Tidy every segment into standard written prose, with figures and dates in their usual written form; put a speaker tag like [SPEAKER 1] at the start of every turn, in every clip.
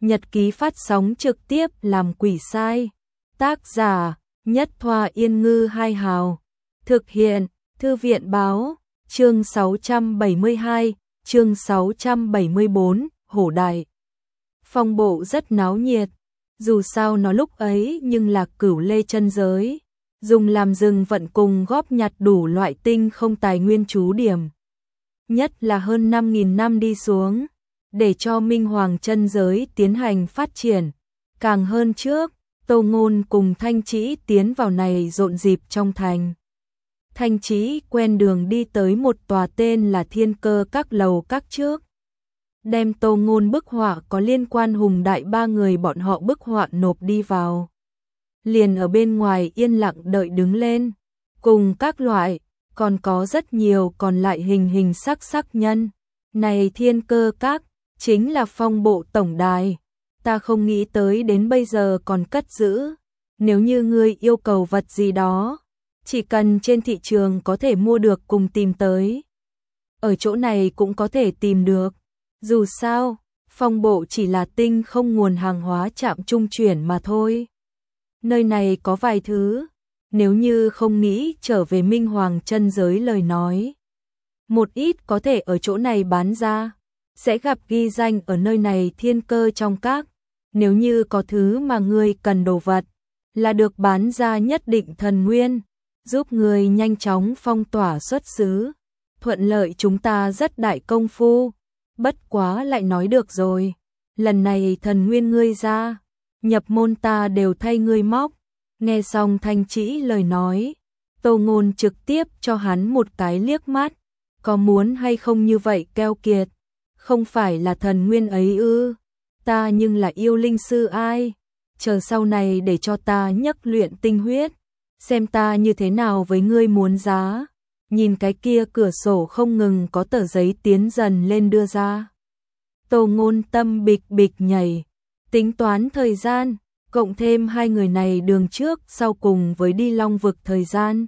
[SPEAKER 1] Nhật ký phát sóng trực tiếp làm quỷ sai. Tác giả Nhất Thoa Yên Ngư Hai Hào. Thực hiện Thư viện Báo. Chương 672, chương 674, Hổ Đại. Phong bộ rất náo nhiệt. Dù sao nó lúc ấy nhưng là Cửu Lê chân giới, dùng làm rừng vận cùng góp nhặt đủ loại tinh không tài nguyên trú điểm. Nhất là hơn 5.000 năm đi xuống, để cho Minh Hoàng chân giới tiến hành phát triển. Càng hơn trước, Tô Ngôn cùng Thanh Trĩ tiến vào này rộn dịp trong thành. Thanh Trĩ quen đường đi tới một tòa tên là Thiên Cơ Các lầu các trước. Đem Tô Ngôn bức họa có liên quan Hùng Đại ba người bọn họ bức họa nộp đi vào. Liền ở bên ngoài yên lặng đợi đứng lên. Cùng các loại, còn có rất nhiều còn lại hình sắc nhân. Này Thiên Cơ Các, chính là phong bộ tổng đài. Ta không nghĩ tới đến bây giờ còn cất giữ. Nếu như ngươi yêu cầu vật gì đó, chỉ cần trên thị trường có thể mua được cùng tìm tới. Ở chỗ này cũng có thể tìm được. Dù sao, phong bộ chỉ là tinh không nguồn hàng hóa trạm trung chuyển mà thôi. Nơi này có vài thứ, nếu như không nghĩ trở về Minh Hoàng chân giới lời nói. Một ít có thể ở chỗ này bán ra, sẽ gặp ghi danh ở nơi này Thiên Cơ trong các. Nếu như có thứ mà ngươi cần đồ vật, là được bán ra nhất định thần nguyên, giúp người nhanh chóng phong tỏa xuất xứ. Thuận lợi chúng ta rất đại công phu. Bất quá lại nói được rồi, lần này thần nguyên ngươi ra, nhập môn ta đều thay ngươi móc. Nghe xong Thanh Trĩ lời nói, Tô Ngôn trực tiếp cho hắn một cái liếc mắt. Có muốn hay không như vậy keo kiệt? Không phải là thần nguyên ấy ư? Ta nhưng là yêu linh sư ai? Chờ sau này để cho ta nhắc luyện tinh huyết, xem ta như thế nào với ngươi muốn giá. Nhìn cái kia cửa sổ không ngừng có tờ giấy tiến dần lên đưa ra. Tô Ngôn tâm bịch bịch nhảy, tính toán thời gian, cộng thêm hai người này đường trước sau cùng với đi Long Vực thời gian.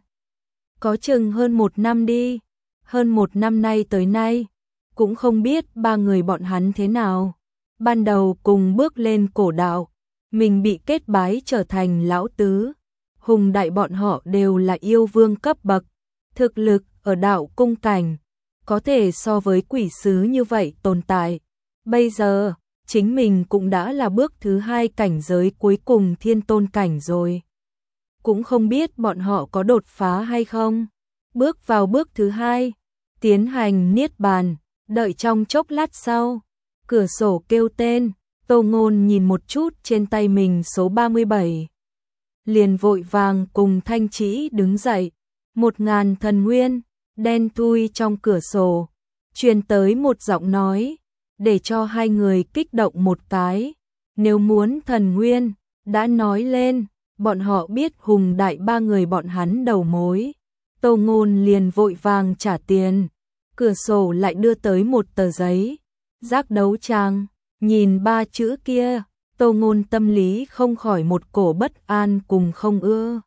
[SPEAKER 1] Có chừng hơn 1 năm đi, hơn 1 năm nay tới nay, cũng không biết ba người bọn hắn thế nào. Ban đầu cùng bước lên cổ đạo, mình bị kết bái trở thành lão tứ. Hùng Đại bọn họ đều là yêu vương cấp bậc. Thực lực ở đạo cung cảnh, có thể so với quỷ sứ như vậy tồn tại. Bây giờ, chính mình cũng đã là bước thứ 2 cảnh giới cuối cùng thiên tôn cảnh rồi. Cũng không biết bọn họ có đột phá hay không. Bước vào bước thứ 2, tiến hành niết bàn, đợi trong chốc lát sau. Cửa sổ kêu tên, Tô Ngôn nhìn một chút trên tay mình số 37. Liền vội vàng cùng Thanh Trĩ đứng dậy. 1000 thần nguyên, đen thui trong cửa sổ, truyền tới một giọng nói, để cho hai người kích động một cái. Nếu muốn thần nguyên, đã nói lên, bọn họ biết Hùng Đại ba người bọn hắn đầu mối. Tô Ngôn liền vội vàng trả tiền, cửa sổ lại đưa tới một tờ giấy. Giác đấu tràng, nhìn 3 chữ kia, Tô Ngôn tâm lý không khỏi một cổ bất an cùng không ưa.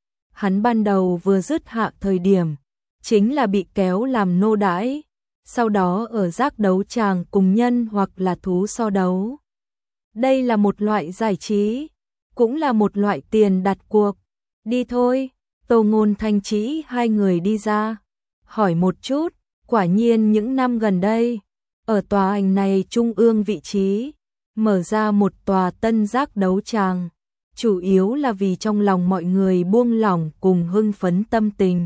[SPEAKER 1] Hắn ban đầu vừa dứt hạ thời điểm, chính là bị kéo làm nô đãi, sau đó ở giác đấu tràng cùng nhân hoặc là thú so đấu. Đây là một loại giải trí, cũng là một loại tiền đặt cuộc. Đi thôi, Tô Ngôn Thanh Trĩ hai người đi ra, hỏi một chút, quả nhiên những năm gần đây, ở tòa ảnh này trung ương vị trí, mở ra một tòa tân giác đấu tràng. Chủ yếu là vì trong lòng mọi người buông lỏng cùng hưng phấn tâm tình.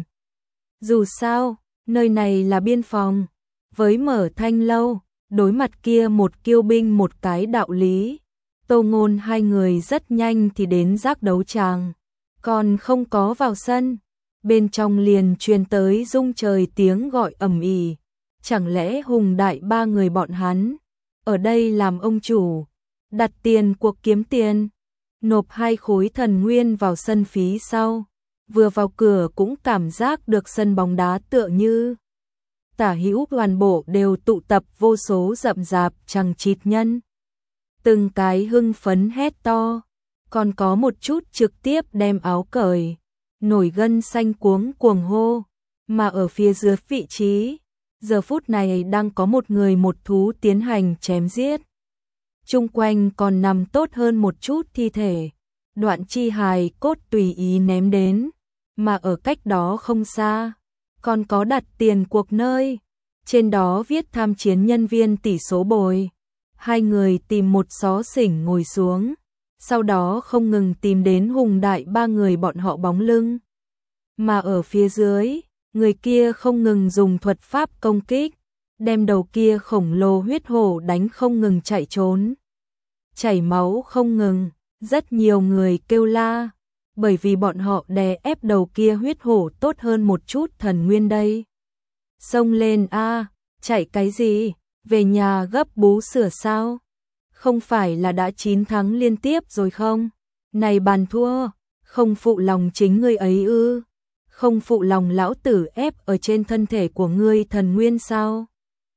[SPEAKER 1] Dù sao, nơi này là biên phòng, với Mở Thanh lâu, đối mặt kia một kiêu binh một cái đạo lý. Tô Ngôn hai người rất nhanh thì đến giác đấu tràng, còn không có vào sân, bên trong liền truyền tới rung trời tiếng gọi ầm ĩ. Chẳng lẽ Hùng Đại ba người bọn hắn ở đây làm ông chủ, đặt tiền cuộc kiếm tiền, nộp 2 khối thần nguyên vào sân phí sau, vừa vào cửa cũng cảm giác được sân bóng đá tựa như tả hữu toàn bộ đều tụ tập vô số rậm rạp chằng chịt nhân. Từng cái hưng phấn hét to, còn có một chút trực tiếp đem áo cởi, nổi gân xanh cuống cuồng hô, mà ở phía dưới vị trí, giờ phút này đang có một người một thú tiến hành chém giết. chung quanh còn nằm tốt hơn một chút thi thể, đoạn chi hài cốt tùy ý ném đến, mà ở cách đó không xa, còn có đặt tiền cuộc nơi, trên đó viết tham chiến nhân viên tỷ số bồi. Hai người tìm một xó xỉnh ngồi xuống, sau đó không ngừng tìm đến Hùng Đại ba người bọn họ bóng lưng. Mà ở phía dưới, người kia không ngừng dùng thuật pháp công kích, đem đầu kia khổng lồ huyết hổ đánh không ngừng chạy trốn. Chảy máu không ngừng, rất nhiều người kêu la, bởi vì bọn họ đè ép đầu kia huyết hổ tốt hơn một chút thần nguyên đây. Xông lên a, chạy cái gì, về nhà gấp bú sửa sao? Không phải là đã 9 thắng liên tiếp rồi không? Này bàn thua, không phụ lòng chính ngươi ấy ư? Không phụ lòng lão tử ép ở trên thân thể của ngươi thần nguyên sao?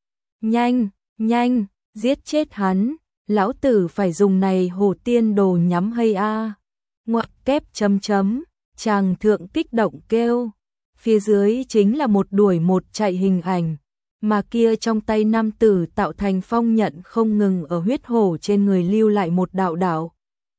[SPEAKER 1] Nhanh, nhanh, giết chết hắn, lão tử phải dùng này hổ tiên đồ nhắm hay a. Ngoặc kép chấm chấm, chàng thượng kích động kêu. Phía dưới chính là một đuổi một chạy hình ảnh, mà kia trong tay nam tử tạo thành phong nhận không ngừng ở huyết hổ trên người lưu lại một đạo đạo.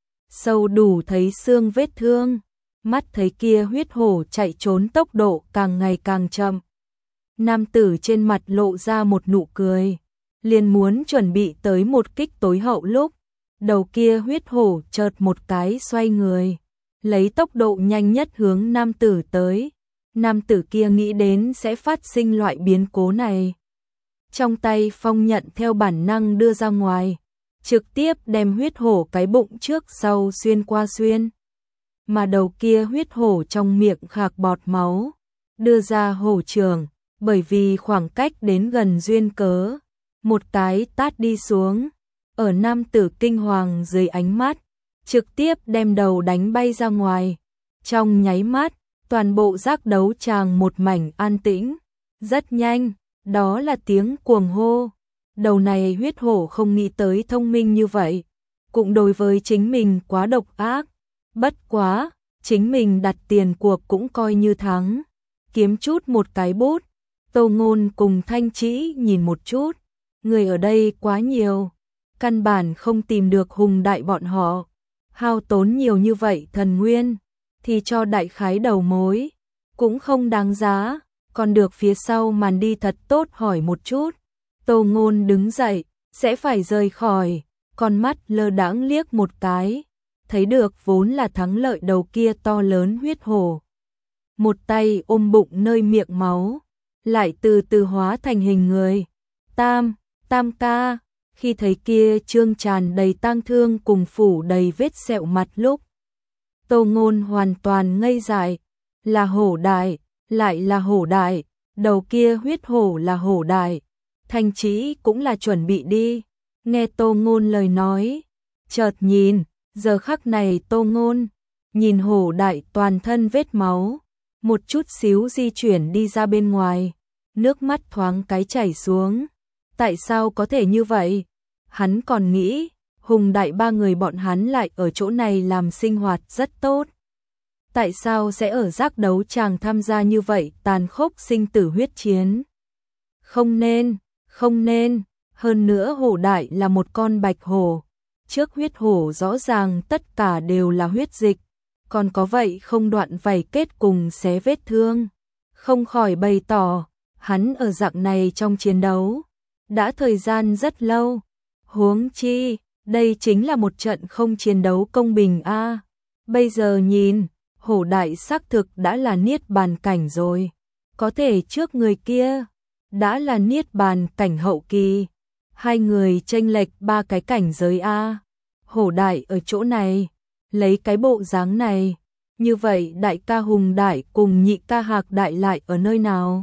[SPEAKER 1] Sâu đủ thấy xương vết thương, mắt thấy kia huyết hổ chạy trốn tốc độ càng ngày càng chậm. Nam tử trên mặt lộ ra một nụ cười, liền muốn chuẩn bị tới một kích tối hậu lúc, đầu kia huyết hổ chợt một cái xoay người, lấy tốc độ nhanh nhất hướng nam tử tới. Nam tử kia nghĩ đến sẽ phát sinh loại biến cố này. Trong tay phong nhận theo bản năng đưa ra ngoài, trực tiếp đem huyết hổ cái bụng trước sau xuyên qua xuyên. Mà đầu kia huyết hổ trong miệng khạc bọt máu, đưa ra hổ trường, bởi vì khoảng cách đến gần duyên cớ. Một cái tát đi xuống, ở nam tử kinh hoàng dưới ánh mắt, trực tiếp đem đầu đánh bay ra ngoài. Trong nháy mắt, toàn bộ giác đấu tràng một mảnh an tĩnh, rất nhanh, đó là tiếng cuồng hô. Đầu này huyết hổ không nghĩ tới thông minh như vậy, cũng đối với chính mình quá độc ác, bất quá, chính mình đặt tiền cuộc cũng coi như thắng, kiếm chút một cái bút. Tô Ngôn cùng Thanh Trĩ nhìn một chút, người ở đây quá nhiều, căn bản không tìm được Hùng Đại bọn họ, hao tốn nhiều như vậy thần nguyên, thì cho đại khái đầu mối, cũng không đáng giá, còn được phía sau màn đi thật tốt hỏi một chút. Tô Ngôn đứng dậy, sẽ phải rời khỏi, con mắt lơ đãng liếc một cái, thấy được vốn là thắng lợi đầu kia to lớn huyết hổ. Một tay ôm bụng nơi miệng máu, lại từ từ hóa thành hình người. Tam ca, khi thấy kia trương tràn đầy tang thương cùng phủ đầy vết sẹo mặt lúc, Tô Ngôn hoàn toàn ngây dại, là hổ đại, lại là hổ đại, đầu kia huyết hổ là hổ đại. Thanh Trĩ cũng là chuẩn bị đi, nghe Tô Ngôn lời nói, chợt nhìn, giờ khắc này Tô Ngôn nhìn hổ đại toàn thân vết máu, một chút xíu di chuyển đi ra bên ngoài, nước mắt thoáng cái chảy xuống. Tại sao có thể như vậy? Hắn còn nghĩ, Hùng Đại ba người bọn hắn lại ở chỗ này làm sinh hoạt rất tốt. Tại sao sẽ ở giác đấu tràng tham gia như vậy tàn khốc sinh tử huyết chiến? Không nên, hơn nữa hổ đại là một con bạch hổ. Trước huyết hổ rõ ràng tất cả đều là huyết dịch, còn có vậy không đoạn vảy kết cùng xé vết thương. Không khỏi bày tỏ, hắn ở dạng này trong chiến đấu, đã thời gian rất lâu. Huống chi, đây chính là một trận không chiến đấu công bình a. Bây giờ nhìn, hổ đại xác thực đã là niết bàn cảnh rồi, có thể trước người kia đã là niết bàn cảnh hậu kỳ, hai người chênh lệch 3 cái cảnh giới a. Hổ đại ở chỗ này, lấy cái bộ dáng này, như vậy đại ca Hùng Đại cùng nhị ca Hạc Đại lại ở nơi nào?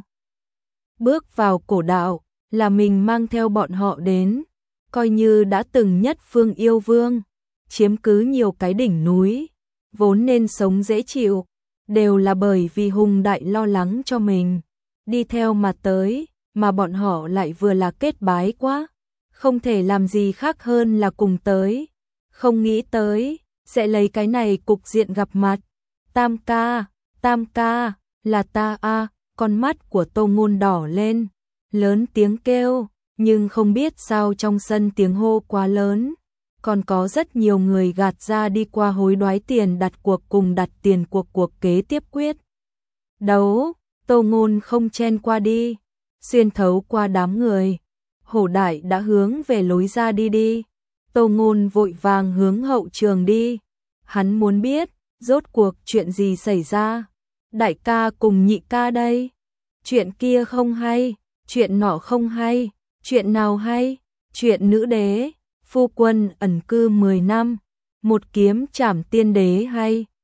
[SPEAKER 1] Bước vào cổ đạo, là mình mang theo bọn họ đến, coi như đã từng nhất phương yêu vương, chiếm cứ nhiều cái đỉnh núi, vốn nên sống dễ chịu, đều là bởi vì Hùng Đại lo lắng cho mình, đi theo mà tới, mà bọn họ lại vừa là kết bái quá, không thể làm gì khác hơn là cùng tới, không nghĩ tới, sẽ lấy cái này cục diện gặp mặt. Tam ca, là ta a. Con mắt của Tô Ngôn đỏ lên, lớn tiếng kêu, nhưng không biết sao trong sân tiếng hô quá lớn, còn có rất nhiều người gạt ra đi qua hối đoái tiền đặt cuộc cùng đặt tiền cuộc kế tiếp quyết đấu. Tô Ngôn không chen qua đi, xuyên thấu qua đám người. Hổ Đại đã hướng về lối ra đi. Tô Ngôn vội vàng hướng hậu trường đi. Hắn muốn biết, rốt cuộc chuyện gì xảy ra. Đại ca cùng nhị ca đây. Chuyện kia không hay, chuyện nọ không hay, chuyện nào hay, chuyện nữ đế, phu quân ẩn cư 10 năm, một kiếm trảm tiên đế hay,